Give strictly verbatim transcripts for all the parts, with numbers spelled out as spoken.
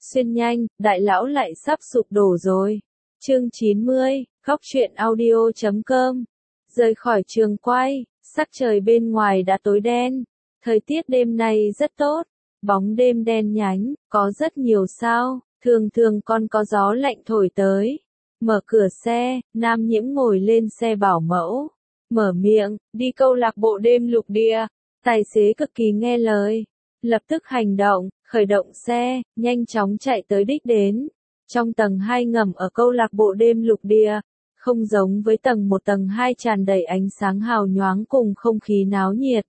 Xuyên nhanh, đại lão lại sắp sụp đổ rồi. Chương chín mươi, góc truyện audio chấm com. Rời khỏi trường quay, sắc trời bên ngoài đã tối đen. Thời tiết đêm nay rất tốt, bóng đêm đen nhánh, có rất nhiều sao, thường thường còn có gió lạnh thổi tới. Mở cửa xe, Nam Nhiễm ngồi lên xe bảo mẫu. Mở miệng, đi câu lạc bộ đêm lục địa. Tài xế cực kỳ nghe lời. Lập tức hành động, khởi động xe, nhanh chóng chạy tới đích đến. Trong tầng hai ngầm ở câu lạc bộ đêm lục địa, không giống với tầng một tầng hai tràn đầy ánh sáng hào nhoáng cùng không khí náo nhiệt.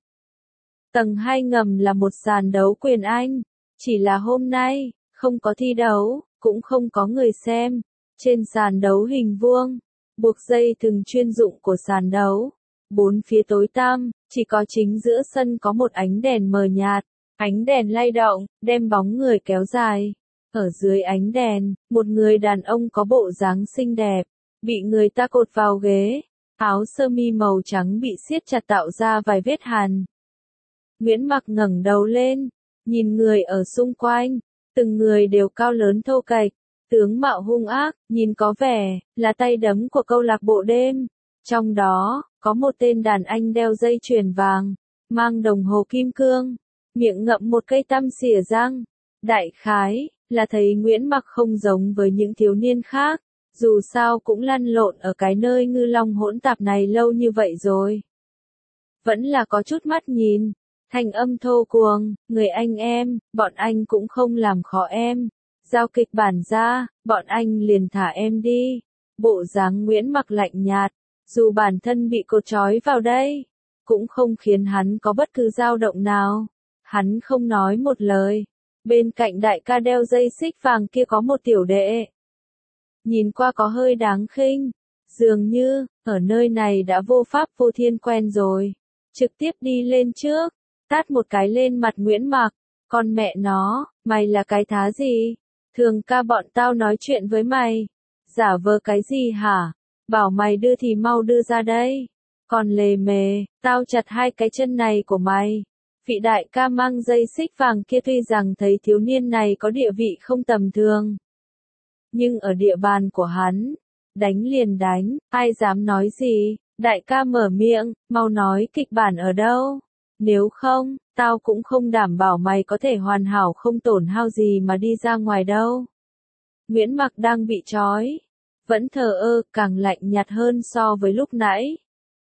Tầng hai ngầm là một sàn đấu quyền Anh, chỉ là hôm nay, không có thi đấu, cũng không có người xem. Trên sàn đấu hình vuông, buộc dây thừng chuyên dụng của sàn đấu. Bốn phía tối tăm, chỉ có chính giữa sân có một ánh đèn mờ nhạt. Ánh đèn lay động, đem bóng người kéo dài. Ở dưới ánh đèn, một người đàn ông có bộ dáng xinh đẹp, bị người ta cột vào ghế. Áo sơ mi màu trắng bị siết chặt tạo ra vài vết hằn. Nguyễn Mặc ngẩng đầu lên, nhìn người ở xung quanh, từng người đều cao lớn thô kệch, tướng mạo hung ác, nhìn có vẻ là tay đấm của câu lạc bộ đêm. Trong đó, có một tên đàn anh đeo dây chuyền vàng, mang đồng hồ kim cương, miệng ngậm một cây tăm xỉa răng. Đại khái là thấy Nguyễn Mặc không giống với những thiếu niên khác, dù sao cũng lăn lộn ở cái nơi ngư long hỗn tạp này lâu như vậy rồi. Vẫn là có chút mắt nhìn, thanh âm thô cuồng, người anh em, bọn anh cũng không làm khó em. Giao kịch bản ra, bọn anh liền thả em đi. Bộ dáng Nguyễn Mặc lạnh nhạt, dù bản thân bị cột trói vào đây, cũng không khiến hắn có bất cứ dao động nào. Hắn không nói một lời. Bên cạnh đại ca đeo dây xích vàng kia có một tiểu đệ. Nhìn qua có hơi đáng khinh. Dường như, ở nơi này đã vô pháp vô thiên quen rồi. Trực tiếp đi lên trước, tát một cái lên mặt Nguyễn Mặc. Con mẹ nó, mày là cái thá gì? Thường ca bọn tao nói chuyện với mày. Giả vờ cái gì hả? Bảo mày đưa thì mau đưa ra đây. Còn lề mề, tao chặt hai cái chân này của mày. Vị đại ca mang dây xích vàng kia tuy rằng thấy thiếu niên này có địa vị không tầm thường, nhưng ở địa bàn của hắn, đánh liền đánh, ai dám nói gì. Đại ca mở miệng, mau nói kịch bản ở đâu. Nếu không, tao cũng không đảm bảo mày có thể hoàn hảo không tổn hao gì mà đi ra ngoài đâu. Nguyễn Mặc đang bị trói, vẫn thờ ơ, càng lạnh nhạt hơn so với lúc nãy.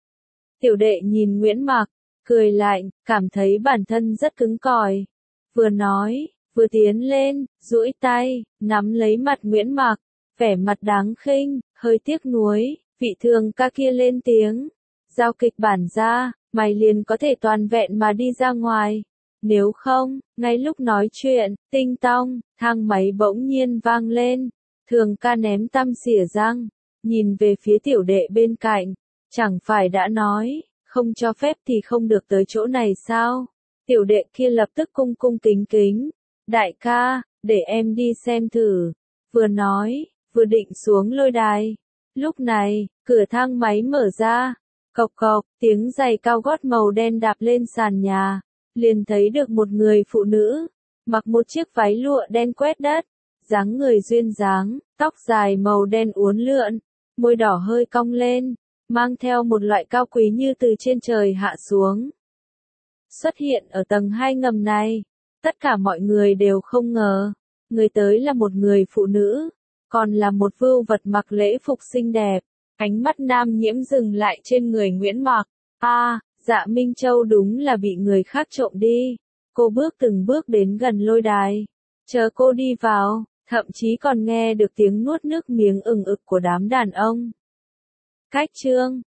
Tiểu đệ nhìn Nguyễn Mặc, cười lạnh, cảm thấy bản thân rất cứng cỏi. Vừa nói, vừa tiến lên, duỗi tay, nắm lấy mặt Nguyễn Mặc, vẻ mặt đáng khinh, hơi tiếc nuối. Vị thường ca kia lên tiếng, giao kịch bản ra, mày liền có thể toàn vẹn mà đi ra ngoài. Nếu không, ngay lúc nói chuyện, tinh tong, thang máy bỗng nhiên vang lên. Thường ca ném tăm xỉa răng, nhìn về phía tiểu đệ bên cạnh, chẳng phải đã nói, không cho phép thì không được tới chỗ này sao? Tiểu đệ kia lập tức cung cung kính kính, đại ca, để em đi xem thử. Vừa nói, vừa định xuống lôi đài. Lúc này, cửa thang máy mở ra, cộc cộc, tiếng giày cao gót màu đen đạp lên sàn nhà, liền thấy được một người phụ nữ, mặc một chiếc váy lụa đen quét đất, dáng người duyên dáng, tóc dài màu đen uốn lượn, môi đỏ hơi cong lên, mang theo một loại cao quý như từ trên trời hạ xuống. Xuất hiện ở tầng hai ngầm này, tất cả mọi người đều không ngờ, người tới là một người phụ nữ, còn là một vưu vật mặc lễ phục xinh đẹp. Ánh mắt Nam Nhiễm dừng lại trên người Nguyễn Mặc. A, à, Dạ Minh Châu đúng là bị người khác trộm đi. Cô bước từng bước đến gần lôi đài. Chờ cô đi vào, thậm chí còn nghe được tiếng nuốt nước miếng ừng ực của đám đàn ông. Cách chương